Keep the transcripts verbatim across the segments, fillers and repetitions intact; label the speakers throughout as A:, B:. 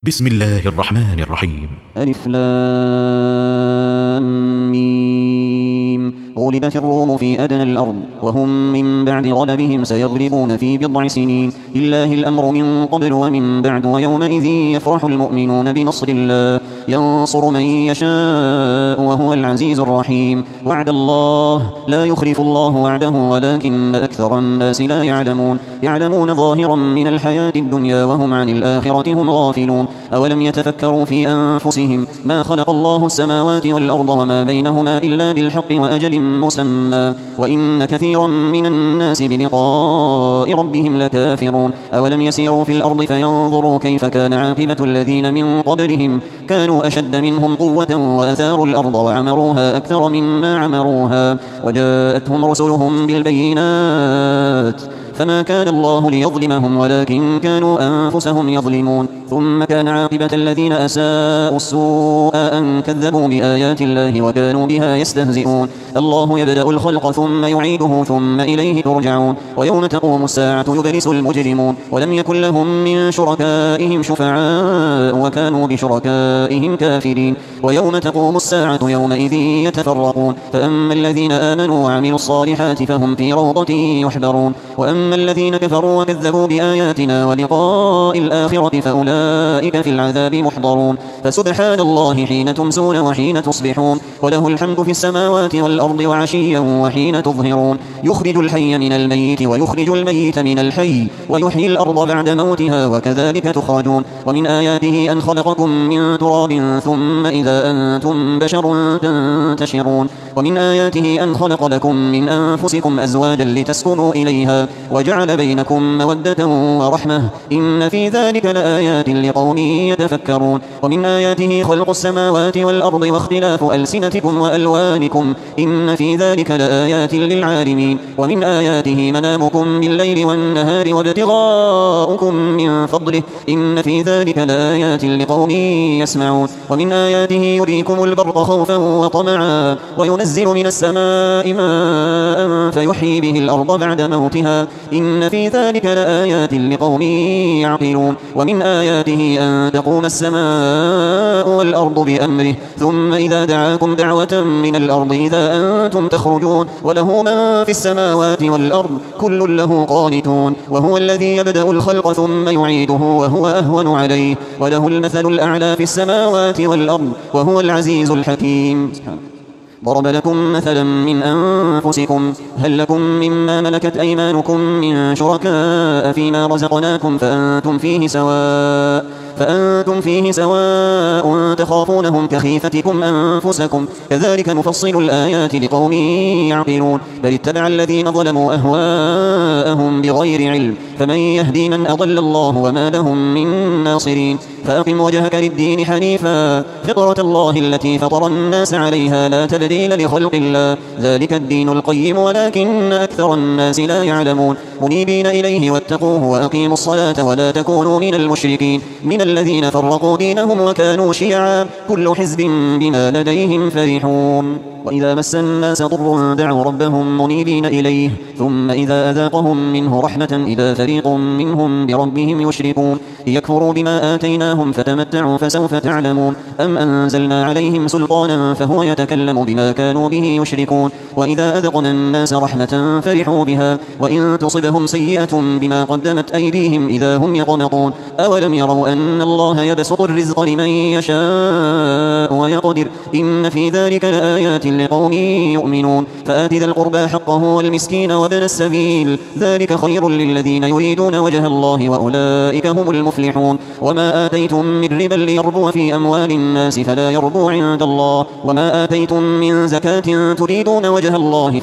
A: بسم الله الرحمن الرحيم.
B: ألف لام ميم. غلبت الروم في أدنى الأرض وهم من بعد غلبهم سيغلبون في بضع سنين. لله الأمر من قبل ومن بعد ويومئذ يفرح المؤمنون بنصر الله ينصر من يشاء وهو العزيز الرحيم. وعد الله لا يخلف الله وعده ولكن أكثر الناس لا يعلمون. يعلمون ظاهرا من الحياة الدنيا وهم عن الآخرة هم غافلون. أولم يتفكروا في أنفسهم ما خلق الله السماوات والأرض وما بينهما إلا بالحق وأجل مسمى وإن كثيرا من الناس بلقاء ربهم لكافرون. أولم يسيروا في الأرض فينظروا كيف كان عاقبة الذين من قبلهم كانوا أشد منهم قوة وأثاروا الأرض وعمروها أكثر مما عمروها وجاءتهم رسلهم بالبينات فما كان الله ليظلمهم ولكن كانوا أنفسهم يظلمون. ثم كان عاقبة الذين أساءوا السوء أن كذبوا بآيات الله وكانوا بها يستهزئون. الله يبدأ الخلق ثم يعيده ثم إليه ترجعون. ويوم تقوم الساعة يبلس المجرمون ولم يكن لهم من شركائهم شفعاء وكانوا بشركائهم كافرين. ويوم تقوم الساعة يومئذ يتفرقون فأما الذين آمنوا وعملوا الصالحات فهم في روضة يحبرون وأما الذين كفروا وكذبوا بآياتنا ولقاء الآخرة فأولئك في العذاب محضرون. فسبحان الله حين تمسون وحين تصبحون وله الحمد في السماوات والأرض وعشيا وحين تظهرون. يخرج الحي من الميت ويخرج الميت من الحي ويحيي الأرض بعد موتها وكذلك تخرجون. ومن آياته أن خلقكم من تراب ثم إذا أنتم بشر تنتشرون. ومن آياته أن خلق لكم من أنفسكم أزواجا لتسكنوا إليها وجعل بينكم مودة ورحمة إن في ذلك لآيات لقوم يتفكرون. ومن آياته خلق السماوات والأرض واختلاف ألسنتكم وألوانكم إن في ذلك لآيات للعالمين. ومن آياته منامكم بالليل والنهار وابتغاؤكم من فضله إن في ذلك لآيات لقوم يسمعون. ومن آياته يريكم البرق خوفا وطمعا وينزل من السماء ماء فيحيي به الأرض بعد موتها إن في ذلك لآيات لقوم يعقلون. ومن آياته أن تقوم السماء والأرض بأمره ثم إذا دعاكم دعوة من الأرض إذا أنتم تخرجون وله من في السماوات والأرض كل له قانتون. وهو الذي يبدأ الخلق ثم يعيده وهو أهون عليه وله المثل الأعلى في السماوات والأرض وهو العزيز الحكيم. ضرب لكم مثلا من أنفسكم هل لكم مما ملكت أيمانكم من شركاء فيما رزقناكم فأنتم فيه سواء فأنتم فيه سواء تخافونهم كخيفتكم أنفسكم كذلك نفصل الآيات لقوم يعقلون. بل اتبع الذين ظلموا أهواءهم بغير علم فمن يهدي من أضل الله وما لهم من ناصرين. فأقم وجهك للدين حنيفا فطرة الله التي فطر الناس عليها لا تبديل لخلق الله ذلك الدين القيم ولكن أكثر الناس لا يعلمون. منيبين إليه واتقوه وأقيموا الصلاة ولا تكونوا من المشركين من الذين فرقوا دينهم وكانوا شيعا كل حزب بما لديهم فرحون. وإذا مس الناس ضر دعوا ربهم منيبين إليه ثم إذا أذاقهم منه رحمة إذا فريق منهم بربهم يشركون. ليكفروا بما آتيناهم فتمتعوا فسوف تعلمون. أم أنزلنا عليهم سلطانا فهو يتكلم بما كانوا به يشركون. وإذا أذقنا الناس رحمة فرحوا بها وإن تصبهم سيئة بما قدمت أيديهم إذا هم يقنطون. أولم يروا أن الله يبسط الرزق لمن يشاء ويقدر إن في ذلك لآيات لقوم يؤمنون. فآت ذا القربى حقه والمسكين وابن السبيل ذلك خير للذين يريدون وجه الله وأولئك هم المفلحون. وما آتيتم من ربا ليربو في أموال الناس فلا يربو عند الله وما آتيتم من زكاة تريدون وجه الله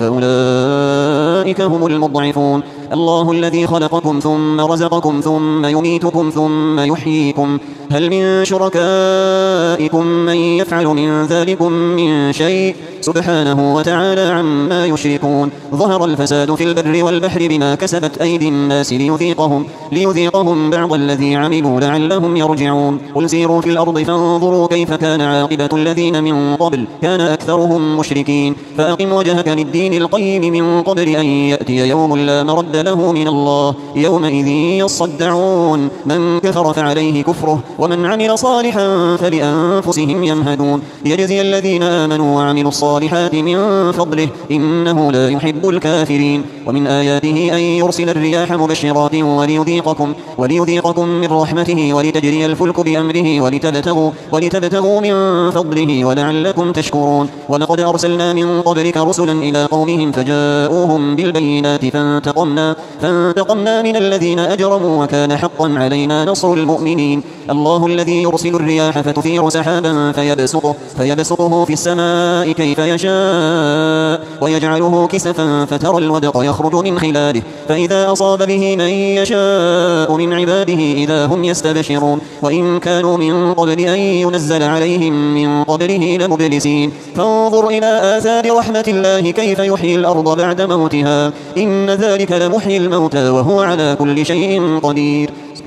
B: فأولئك هم المضعفون. الله الذي خلقكم ثم رزقكم ثم يميتكم ثم يحييكم هل من شركائكم من يفعل من ذلكم من شيء سبحانه وتعالى عما يشركون. ظهر الفساد في البر والبحر بما كسبت أيدي الناس ليذيقهم, ليذيقهم بعض الذي عملوا لعلهم يرجعون. قل سيروا في الأرض فانظروا كيف كان عاقبة الذين من قبل كان أكثرهم مشركين. فأقم وجهك للدين القيم من قبل أن يأتي يوم لا مرد له من الله يومئذ يصدعون. من كفر فعليه كفره ومن عمل صالحا فلأنفسهم يمهدون. ليجزي الذين آمنوا وعملوا الصالحات من فضله إنه لا يحب الكافرين. ومن آياته أن يرسل الرياح مبشرات وليذيقكم, وليذيقكم من رحمته ولتجري الفلك بأمره ولتبتغوا, ولتبتغوا من فضله ولعلكم تشكرون. ولقد أرسلنا من قبلك رسلا إلى قومهم فجاءوهم بالبينات فانتقمنا, فانتقمنا من الذين أجرموا وكان حقا علينا نصر المؤمنين. الله الذي يرسل الرياح فتثير سحابا فيبسطه, فيبسطه في السماء كيف يشاء ويجعله كسفا فترى الودق يخرج من خلاله فإذا أصاب به من يشاء من عباده إذا هم يستبشرون. وإن كانوا من قبل أن ينزل عليهم من قبله لمبلسين. فانظر إلى آثار رحمة الله كيف يحيي الأرض بعد موتها إن ذلك لمحيي الموتى وهو على كل شيء قدير.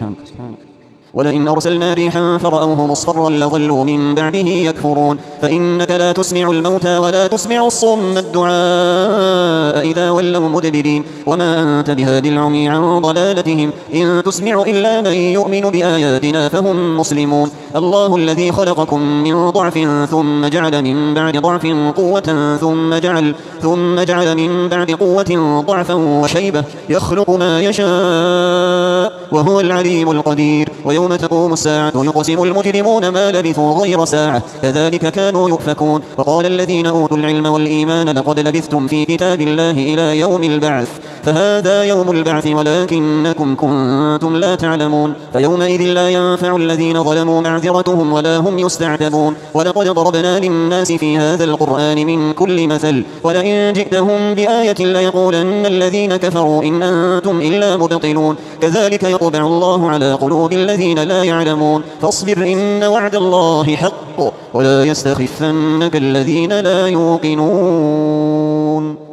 B: ولئن أرسلنا ريحا فرأوه مصفرا لظلوا من بعده يكفرون. فإنك لا تسمع الموتى ولا تسمع الصم الدعاء إذا ولوا مدبرين. وما أنت بهادي العمي عن ضلالتهم إن تسمع إلا من يؤمن بآياتنا فهم مسلمون. الله الذي خلقكم من ضعف ثم جعل من بعد ضعف قوة ثم جعل, ثم جعل من بعد قوة ضعفا وشيبة يخلق ما يشاء وهو العليم القدير. ويوم تقوم الساعة يقسم المجرمون ما لبثوا غير ساعة كذلك كانوا يؤفكون. وقال الذين أوتوا العلم والإيمان لقد لبثتم في كتاب الله إلى يوم البعث فهذا يوم البعث ولكنكم كنتم لا تعلمون. فيومئذ لا ينفع الذين ظلموا معذرتهم ولا هم يستعتبون. ولقد ضربنا للناس في هذا القرآن من كل مثل ولئن جئتهم بآية ليقولن الذين كفروا إن أنتم إلا مبطلون. كذلك يطبع الله على قلوب الذين لا يعلمون. فاصبر إن وعد الله حق ولا يستخفنك الذين لا يوقنون.